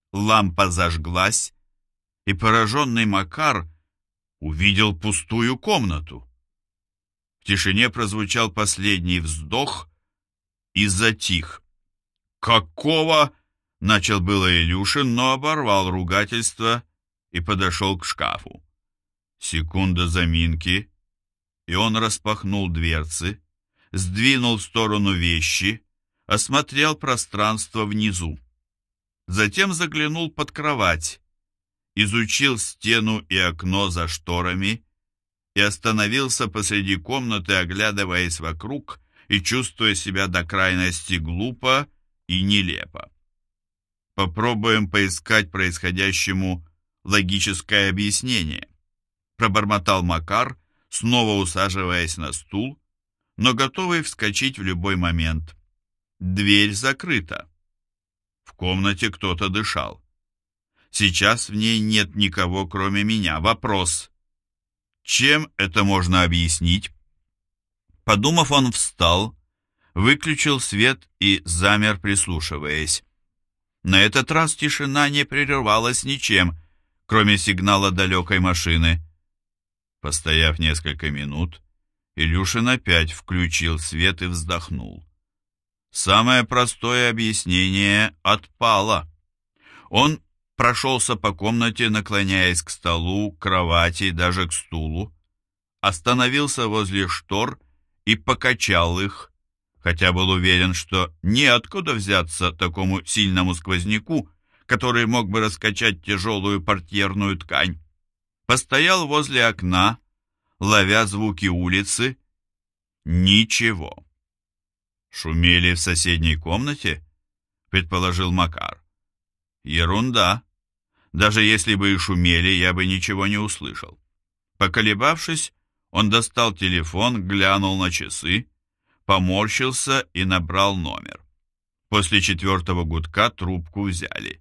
лампа зажглась, и пораженный Макар увидел пустую комнату. В тишине прозвучал последний вздох и затих. «Какого?» — начал было Илюшин, но оборвал ругательство и подошел к шкафу. Секунда заминки, и он распахнул дверцы, сдвинул в сторону вещи, осмотрел пространство внизу. Затем заглянул под кровать, изучил стену и окно за шторами и остановился посреди комнаты, оглядываясь вокруг и чувствуя себя до крайности глупо и нелепо. «Попробуем поискать происходящему логическое объяснение», пробормотал Макар, снова усаживаясь на стул, но готовый вскочить в любой момент. Дверь закрыта. В комнате кто-то дышал. Сейчас в ней нет никого, кроме меня. Вопрос: чем это можно объяснить? Подумав, он встал, выключил свет и замер, прислушиваясь. На этот раз тишина не прерывалась ничем, кроме сигнала далекой машины. Постояв несколько минут, Илюшин опять включил свет и вздохнул. Самое простое объяснение отпало. Он прошелся по комнате, наклоняясь к столу, к кровати, даже к стулу, остановился возле штор и покачал их, хотя был уверен, что неоткуда взяться такому сильному сквозняку, который мог бы раскачать тяжелую портьерную ткань. Постоял возле окна, ловя звуки улицы. Ничего. «Шумели в соседней комнате?» — предположил Макар. «Ерунда. Даже если бы и шумели, я бы ничего не услышал». Поколебавшись, он достал телефон, глянул на часы, поморщился и набрал номер. После 4-го гудка трубку взяли.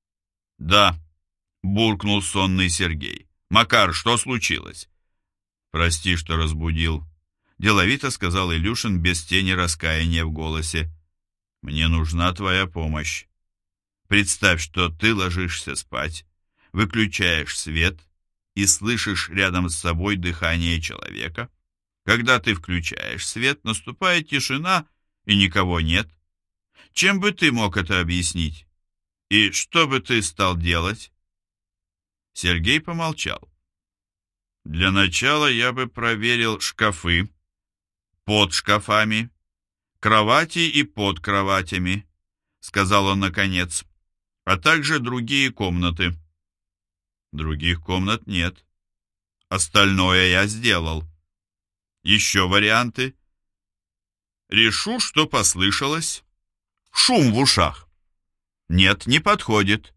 «Да», — буркнул сонный Сергей. «Макар, что случилось?» «Прости, что разбудил», — деловито сказал Илюшин без тени раскаяния в голосе. «Мне нужна твоя помощь. Представь, что ты ложишься спать, выключаешь свет и слышишь рядом с собой дыхание человека. Когда ты включаешь свет, наступает тишина и никого нет. Чем бы ты мог это объяснить? И что бы ты стал делать?» Сергей помолчал. «Для начала я бы проверил шкафы, под шкафами, кровати и под кроватями», — сказал он наконец, «а также другие комнаты». «Других комнат нет. Остальное я сделал. Еще варианты?» «Решу, что послышалось. Шум в ушах». «Нет, не подходит.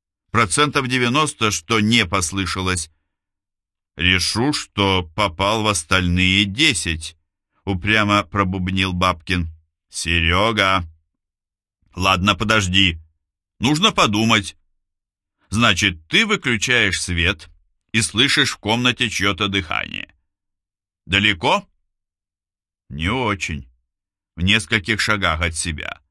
90%, что не послышалось». «Решу, что попал в остальные 10», — упрямо пробубнил Бабкин. «Серега!» «Ладно, подожди. Нужно подумать. Значит, ты выключаешь свет и слышишь в комнате чье-то дыхание. Далеко?» «Не очень. В нескольких шагах от себя».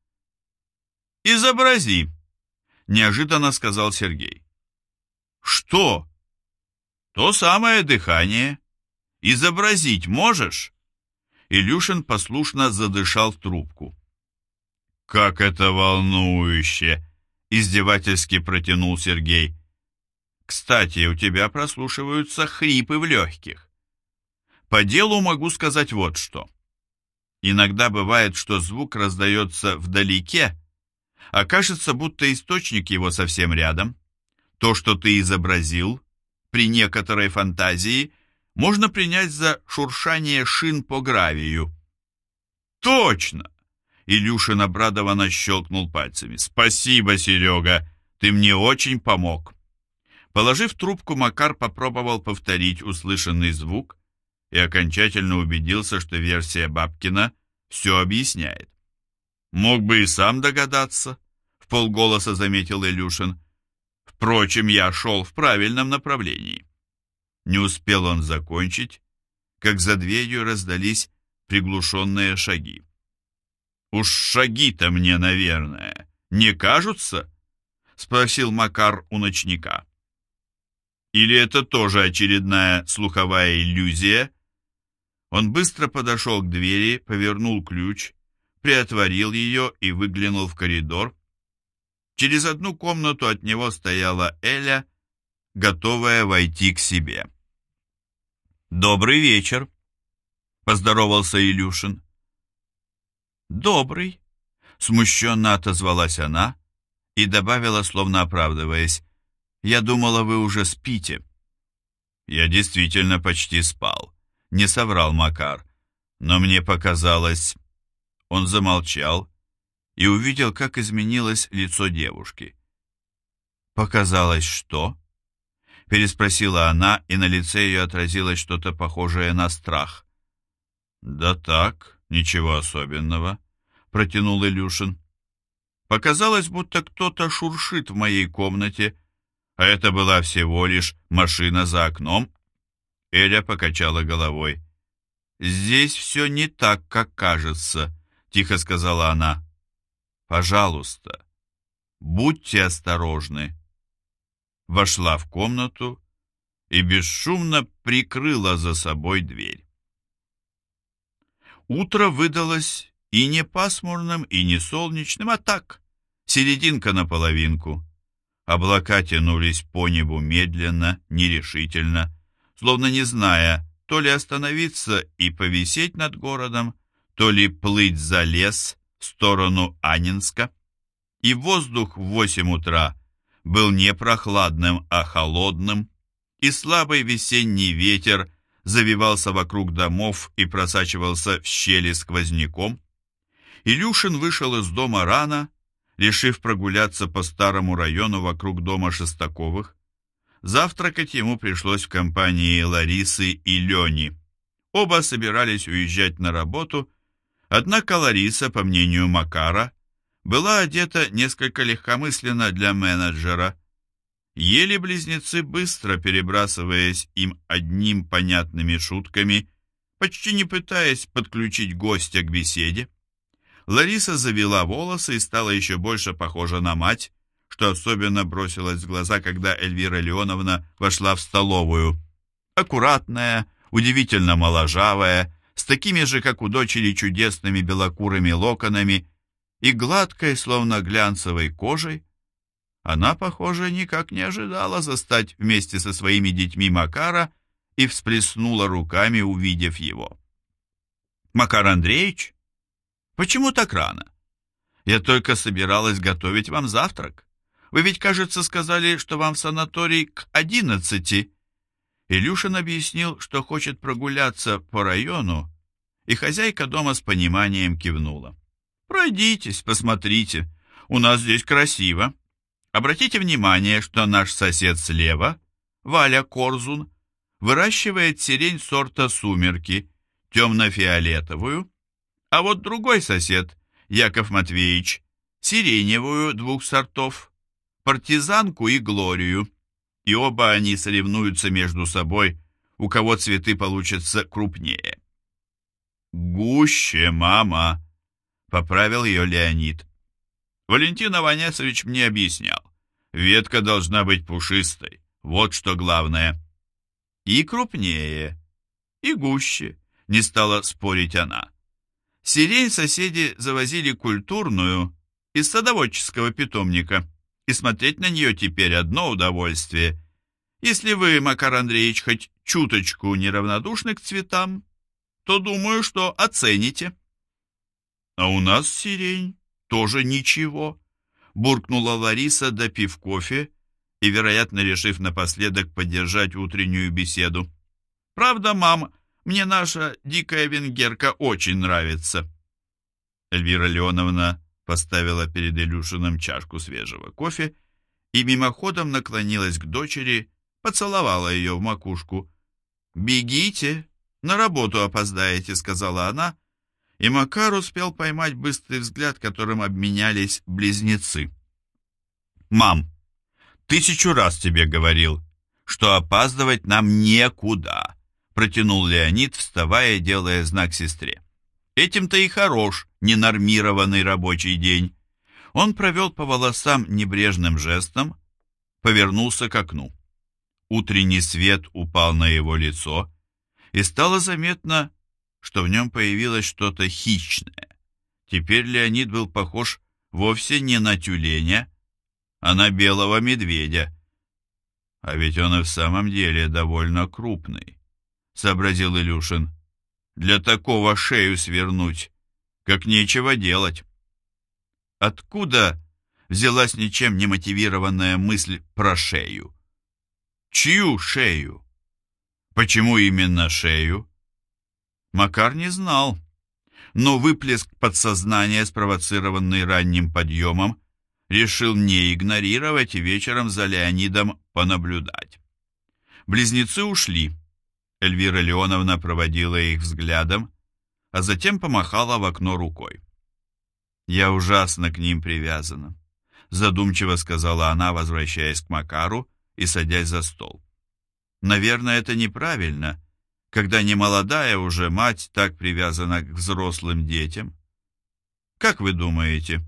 «Изобрази», — неожиданно сказал Сергей. «Что?» «То самое дыхание. Изобразить можешь?» Илюшин послушно задышал в трубку. «Как это волнующе!» — издевательски протянул Сергей. «Кстати, у тебя прослушиваются хрипы в легких. По делу могу сказать вот что. Иногда бывает, что звук раздается вдалеке, а кажется, будто источник его совсем рядом. То, что ты изобразил, при некоторой фантазии, можно принять за шуршание шин по гравию». «Точно!» — Илюшин обрадованно щелкнул пальцами. «Спасибо, Серега, ты мне очень помог». Положив трубку, Макар попробовал повторить услышанный звук и окончательно убедился, что версия Бабкина все объясняет. «Мог бы и сам догадаться», — вполголоса заметил Илюшин. «Впрочем, я шел в правильном направлении». Не успел он закончить, как за дверью раздались приглушенные шаги. «Уж шаги-то мне, наверное, не кажутся?» спросил Макар у ночника. Или это тоже очередная слуховая иллюзия? Он быстро подошел к двери, повернул ключ, приотворил ее и выглянул в коридор. Через одну комнату от него стояла Эля, готовая войти к себе. «Добрый вечер», — поздоровался Илюшин. «Добрый», — смущенно отозвалась она и добавила, словно оправдываясь, «Я думала, вы уже спите». «Я действительно почти спал», — не соврал Макар, «но мне показалось...» Он замолчал и увидел, как изменилось лицо девушки. «Показалось что?» — переспросила она, и на лице ее отразилось что-то похожее на страх. «Да так, ничего особенного», — протянул Илюшин. «Показалось, будто кто-то шуршит в моей комнате, а это была всего лишь машина за окном». Эля покачала головой. «Здесь все не так, как кажется», — тихо сказала она. «Пожалуйста, будьте осторожны». Вошла в комнату и бесшумно прикрыла за собой дверь. Утро выдалось и не пасмурным, и не солнечным, а так, серединка на половинку. Облака тянулись по небу медленно, нерешительно, словно не зная, то ли остановиться и повисеть над городом, то ли плыть за лес в сторону Аннинска. И воздух в 8 утра был не прохладным, а холодным, и слабый весенний ветер завивался вокруг домов и просачивался в щели сквозняком. Илюшин вышел из дома рано, решив прогуляться по старому району вокруг дома Шестаковых. Завтракать ему пришлось в компании Ларисы и Лени. Оба собирались уезжать на работу, однако Лариса, по мнению Макара, была одета несколько легкомысленно для менеджера. Ели близнецы быстро, перебрасываясь им одним понятными шутками, почти не пытаясь подключить гостя к беседе. Лариса завела волосы и стала еще больше похожа на мать, что особенно бросилось в глаза, когда Эльвира Леоновна вошла в столовую. Аккуратная, удивительно моложавая, с такими же, как у дочери, чудесными белокурыми локонами и гладкой, словно глянцевой кожей, она, похоже, никак не ожидала застать вместе со своими детьми Макара и всплеснула руками, увидев его. «Макар Андреевич, почему так рано? Я только собиралась готовить вам завтрак. Вы ведь, кажется, сказали, что вам в санаторий к 11. Илюшин объяснил, что хочет прогуляться по району, и хозяйка дома с пониманием кивнула. «Пройдитесь, посмотрите, у нас здесь красиво. Обратите внимание, что наш сосед слева, Валя Корзун, выращивает сирень сорта «Сумерки», темно-фиолетовую, а вот другой сосед, Яков Матвеевич, сиреневую 2 сортов, партизанку и глорию, и оба они соревнуются между собой, у кого цветы получатся крупнее. «Гуще, мама!» — поправил ее Леонид. «Валентин Аванесович мне объяснял. Ветка должна быть пушистой, вот что главное». «И крупнее, и гуще», — не стала спорить она. Сирень соседи завозили культурную из садоводческого питомника, и смотреть на нее теперь одно удовольствие. Если вы, Макар Андреевич, хоть чуточку неравнодушны к цветам, то думаю, что оцените». «А у нас сирень тоже ничего», — буркнула Лариса, допив кофе и, вероятно, решив напоследок поддержать утреннюю беседу. «Правда, мам, мне наша дикая венгерка очень нравится». Эльвира Леоновна поставила перед Илюшиным чашку свежего кофе и мимоходом наклонилась к дочери, поцеловала ее в макушку. «Бегите, на работу опоздаете», — сказала она, и Макар успел поймать быстрый взгляд, которым обменялись близнецы. «Мам, 1000 раз тебе говорил, что опаздывать нам некуда», — протянул Леонид, вставая и делая знак сестре. «Этим-то и хорош ненормированный рабочий день. Он провел по волосам небрежным жестом, повернулся к окну. Утренний свет упал на его лицо, и стало заметно, что в нем появилось что-то хищное. Теперь Леонид был похож вовсе не на тюленя, а на белого медведя. А ведь он и в самом деле довольно крупный, сообразил Илюшин. Для такого шею свернуть, как нечего делать. Откуда взялась ничем не мотивированная мысль про шею? Чью шею? Почему именно шею? Макар не знал, но выплеск подсознания, спровоцированный ранним подъемом, решил не игнорировать и вечером за Леонидом понаблюдать. Близнецы ушли. Эльвира Леоновна проводила их взглядом, а затем помахала в окно рукой. «Я ужасно к ним привязана», — задумчиво сказала она, возвращаясь к Макару и садясь за стол. «Наверное, это неправильно, когда немолодая уже мать так привязана к взрослым детям. Как вы думаете?»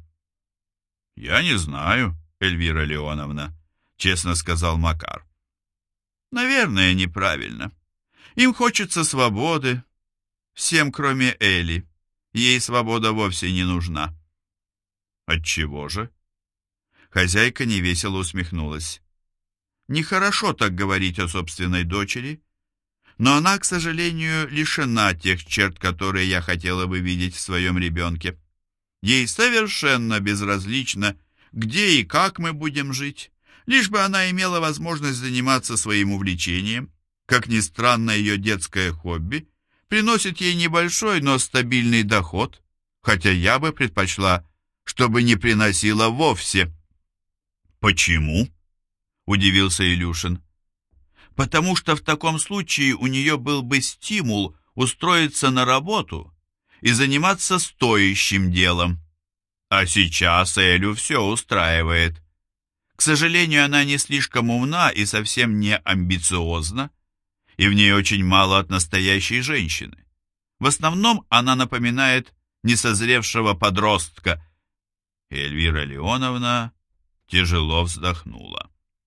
«Я не знаю, Эльвира Леоновна», — честно сказал Макар. «Наверное, неправильно. Им хочется свободы. Всем, кроме Эли. Ей свобода вовсе не нужна». «Отчего же?» Хозяйка невесело усмехнулась. «Нехорошо так говорить о собственной дочери, но она, к сожалению, лишена тех черт, которые я хотела бы видеть в своем ребенке. Ей совершенно безразлично, где и как мы будем жить, лишь бы она имела возможность заниматься своим увлечением. Как ни странно, ее детское хобби приносит ей небольшой, но стабильный доход, хотя я бы предпочла, чтобы не приносила вовсе». «Почему?» — удивился Илюшин. «Потому что в таком случае у нее был бы стимул устроиться на работу и заниматься стоящим делом. А сейчас Элю все устраивает. К сожалению, она не слишком умна и совсем не амбициозна, и в ней очень мало от настоящей женщины. В основном она напоминает несозревшего подростка». Эльвира Леоновна тяжело вздохнула.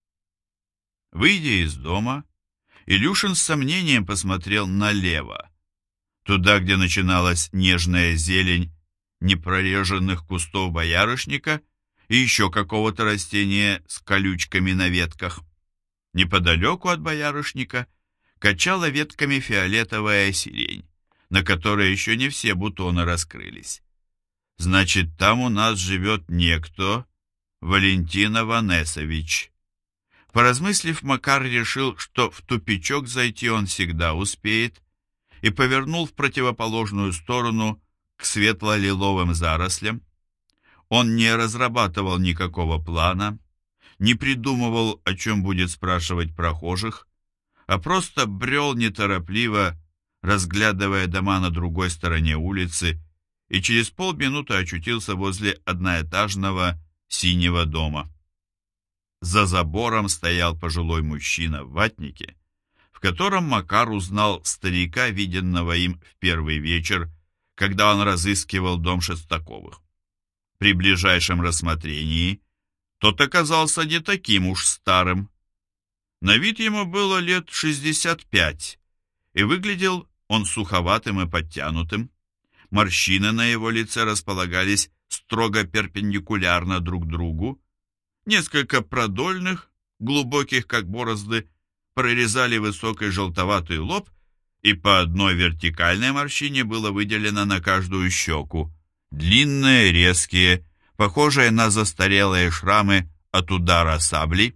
Выйдя из дома, Илюшин с сомнением посмотрел налево, туда, где начиналась нежная зелень непрореженных кустов боярышника и еще какого-то растения с колючками на ветках. Неподалеку от боярышника качала ветками фиолетовая сирень, на которой еще не все бутоны раскрылись. «Значит, там у нас живет некто Валентин Аванесович». Поразмыслив, Макар решил, что в тупичок зайти он всегда успеет, и повернул в противоположную сторону к светло-лиловым зарослям. Он не разрабатывал никакого плана, не придумывал, о чем будет спрашивать прохожих, а просто брел неторопливо, разглядывая дома на другой стороне улицы, и через полминуты очутился возле одноэтажного синего дома. За забором стоял пожилой мужчина в ватнике, в котором Макар узнал старика, виденного им в первый вечер, когда он разыскивал дом Шестаковых. При ближайшем рассмотрении тот оказался не таким уж старым. На вид ему было лет 65, и выглядел он суховатым и подтянутым. Морщины на его лице располагались строго перпендикулярно друг другу. Несколько продольных, глубоких как борозды, прорезали высокий желтоватый лоб, и по одной вертикальной морщине было выделено на каждую щеку. Длинные, резкие, похожие на застарелые шрамы от удара саблей.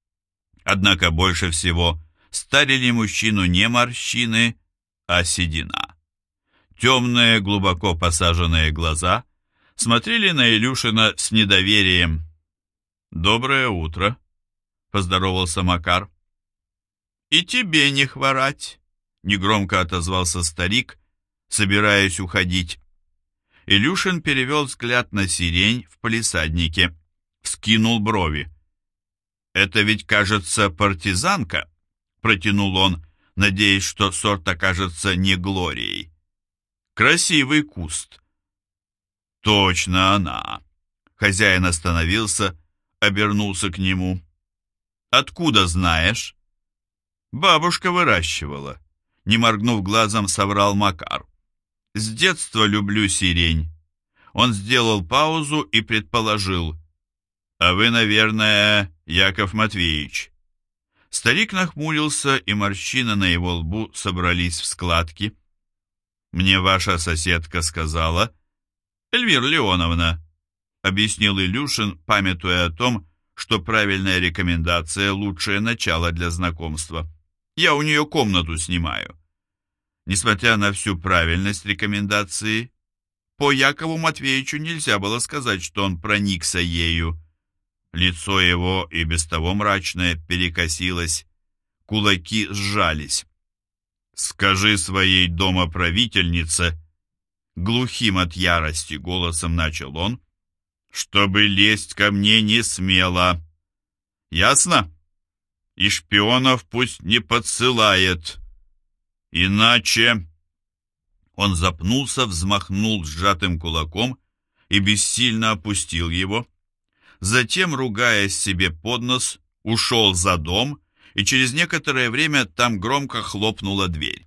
Однако больше всего старили мужчину не морщины, а седина. Темные, глубоко посаженные глаза смотрели на Илюшина с недоверием. «Доброе утро», — поздоровался Макар. «И тебе не хворать», — негромко отозвался старик, собираясь уходить. Илюшин перевел взгляд на сирень в палисаднике, вскинул брови. «Это ведь, кажется, партизанка», — протянул он, надеясь, что сорт окажется не Глорией. «Красивый куст». «Точно она», — Хозяин остановился, обернулся к нему. «Откуда знаешь?» «Бабушка выращивала», — не моргнув глазом, соврал Макар. «С детства люблю сирень». Он сделал паузу и предположил: «А вы, наверное, Яков Матвеевич». Старик нахмурился, и морщины на его лбу собрались в складки. «Мне ваша соседка сказала...» «Эльвира Леоновна», — объяснил Илюшин, памятуя о том, что правильная рекомендация — лучшее начало для знакомства. «Я у нее комнату снимаю». Несмотря на всю правильность рекомендации, по Якову Матвеевичу нельзя было сказать, что он проникся ею. Лицо его, и без того мрачное, перекосилось, кулаки сжались. «Скажи своей домоправительнице», — глухим от ярости голосом начал он, «чтобы лезть ко мне не смела. Ясно? И шпионов пусть не подсылает. Иначе...» Он запнулся, взмахнул сжатым кулаком и бессильно опустил его. Затем, ругаясь себе под нос, ушел за дом, и через некоторое время там громко хлопнула дверь.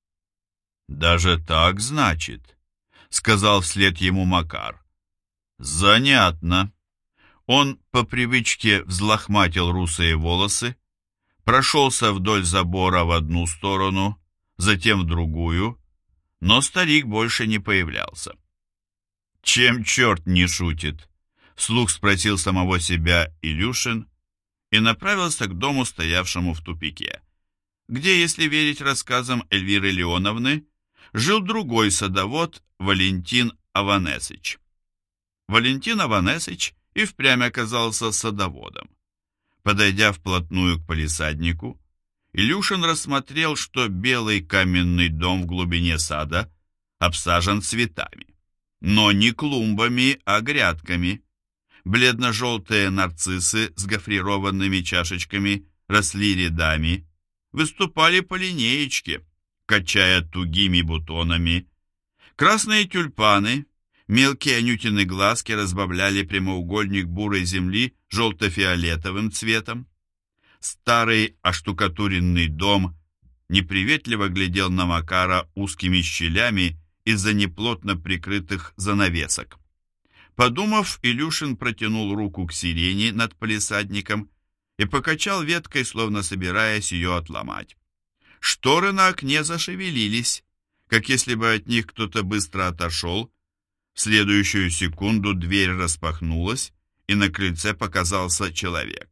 «Даже так, значит», — сказал вслед ему Макар. «Занятно». Он по привычке взлохматил русые волосы, прошелся вдоль забора в одну сторону, затем в другую, но старик больше не появлялся. «Чем черт не шутит?» — вслух спросил самого себя Илюшин и направился к дому, стоявшему в тупике, где, если верить рассказам Эльвиры Леоновны, жил другой садовод Валентин Аванесыч. Валентин Аванесыч и впрямь оказался садоводом. Подойдя вплотную к палисаднику, Илюшин рассмотрел, что белый каменный дом в глубине сада обсажен цветами, но не клумбами, а грядками. Бледно-желтые нарциссы с гофрированными чашечками росли рядами, выступали по линеечке, качая тугими бутонами. Красные тюльпаны, мелкие анютины глазки разбавляли прямоугольник бурой земли желто-фиолетовым цветом. Старый оштукатуренный дом неприветливо глядел на Макара узкими щелями из-за неплотно прикрытых занавесок. Подумав, Илюшин протянул руку к сирени над палисадником и покачал веткой, словно собираясь ее отломать. Шторы на окне зашевелились, как если бы от них кто-то быстро отошел. В следующую секунду дверь распахнулась, и на крыльце показался человек.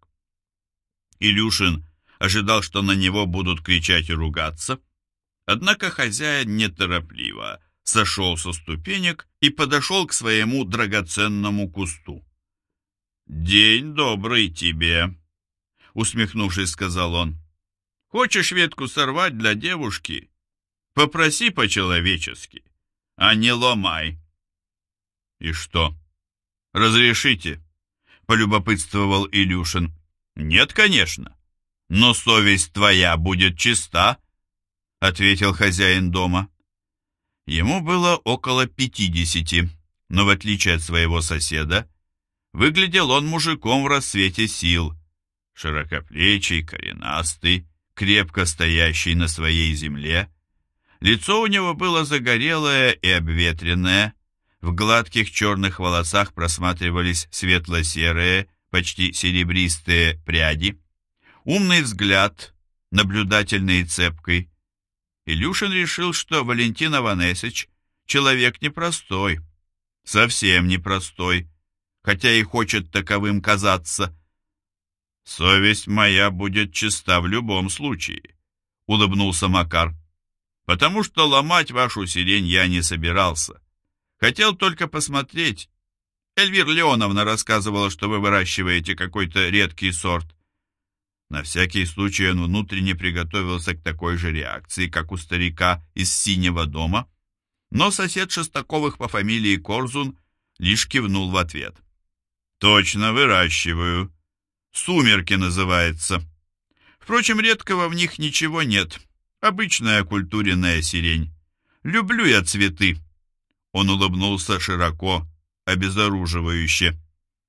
Илюшин ожидал, что на него будут кричать и ругаться, однако хозяин неторопливо сошел со ступенек и подошел к своему драгоценному кусту. «День добрый тебе», — усмехнувшись, сказал он. «Хочешь ветку сорвать для девушки? Попроси по-человечески, а не ломай». «И что, разрешите?» — полюбопытствовал Илюшин. «Нет, конечно, но совесть твоя будет чиста», — ответил хозяин дома. Ему было около 50, но в отличие от своего соседа, выглядел он мужиком в расцвете сил, широкоплечий, коренастый, крепко стоящий на своей земле. Лицо у него было загорелое и обветренное, в гладких черных волосах просматривались светло-серые, почти серебристые пряди. Умный взгляд, наблюдательный и цепкий. Илюшин решил, что Валентин Аванесыч человек непростой, совсем непростой, хотя и хочет таковым казаться. «Совесть моя будет чиста в любом случае», — улыбнулся Макар, «потому что ломать вашу сирень я не собирался. Хотел только посмотреть. Эльвира Леоновна рассказывала, что вы выращиваете какой-то редкий сорт». На всякий случай он внутренне приготовился к такой же реакции, как у старика из синего дома, но сосед Шестаковых по фамилии Корзун лишь кивнул в ответ. «Точно выращиваю. Сумерки называется. Впрочем, редкого в них ничего нет. Обычная культуренная сирень. Люблю я цветы». Он улыбнулся широко, обезоруживающе.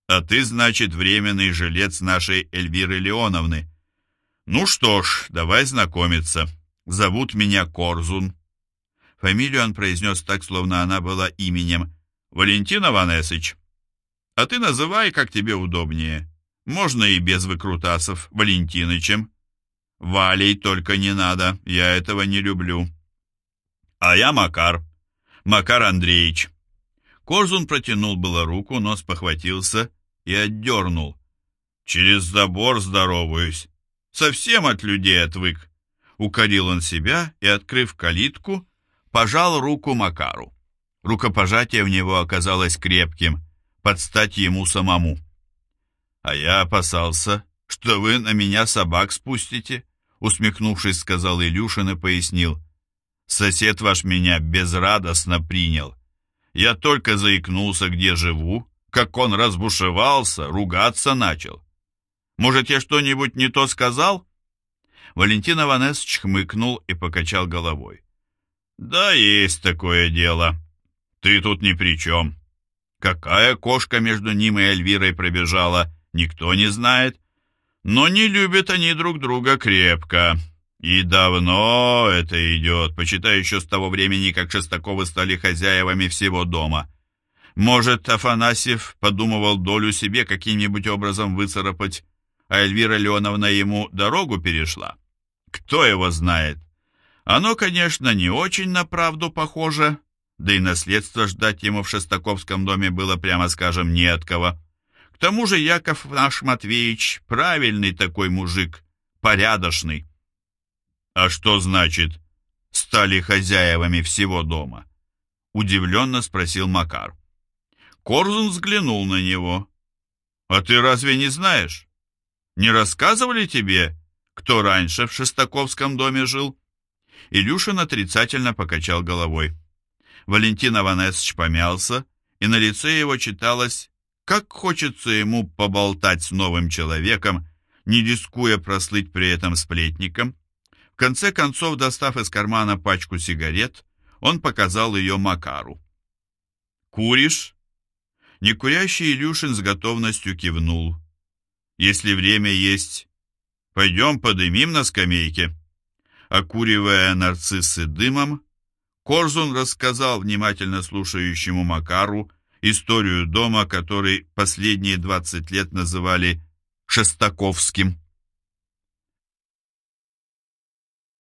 А ты, значит, временный жилец нашей Эльвиры Леоновны. Ну что ж, давай знакомиться. Зовут меня Корзун. Фамилию он произнес так, словно она была именем. Валентин Аванесыч. А ты называй, как тебе удобнее. Можно и без выкрутасов, Валентинычем. Валей только не надо, я этого не люблю. А я Макар. Макар Андреевич. Корзун протянул было руку, но спохватился и отдернул. Через забор здороваюсь. Совсем от людей отвык. Укорил он себя и, открыв калитку, пожал руку Макару. Рукопожатие в него оказалось крепким, под стать ему самому. «А я опасался, что вы на меня собак спустите», усмехнувшись, сказал Илюшин и пояснил. «Сосед ваш меня безрадостно принял. Я только заикнулся, где живу, как он разбушевался, ругаться начал. Может, я что-нибудь не то сказал?» Валентин Аванесович хмыкнул и покачал головой. «Да есть такое дело. Ты тут ни при чем. Какая кошка между ним и Эльвирой пробежала, никто не знает. Но не любят они друг друга крепко. И давно это идет, почитай еще с того времени, как Шестаковы стали хозяевами всего дома. Может, Афанасьев подумывал долю себе каким-нибудь образом выцарапать, а Эльвира Леоновна ему дорогу перешла? Кто его знает? Оно, конечно, не очень на правду похоже, да и наследство ждать ему в Шестаковском доме было, прямо скажем, не от кого. К тому же Яков наш Матвеевич правильный такой мужик, порядочный. А что значит «стали хозяевами всего дома»? Удивленно спросил Макар. Корзун взглянул на него. А ты разве не знаешь? Не рассказывали тебе, кто раньше в Шестаковском доме жил? Илюшин отрицательно покачал головой. Валентин Аванесович помялся, и на лице его читалось, как хочется ему поболтать с новым человеком, не рискуя прослыть при этом сплетником. В конце концов, достав из кармана пачку сигарет, он показал ее Макару. «Куришь?» Некурящий Илюшин с готовностью кивнул. «Если время есть, пойдем подымим на скамейке». Окуривая нарциссы дымом, Корзун рассказал внимательно слушающему Макару историю дома, который последние 20 лет называли Шестаковским.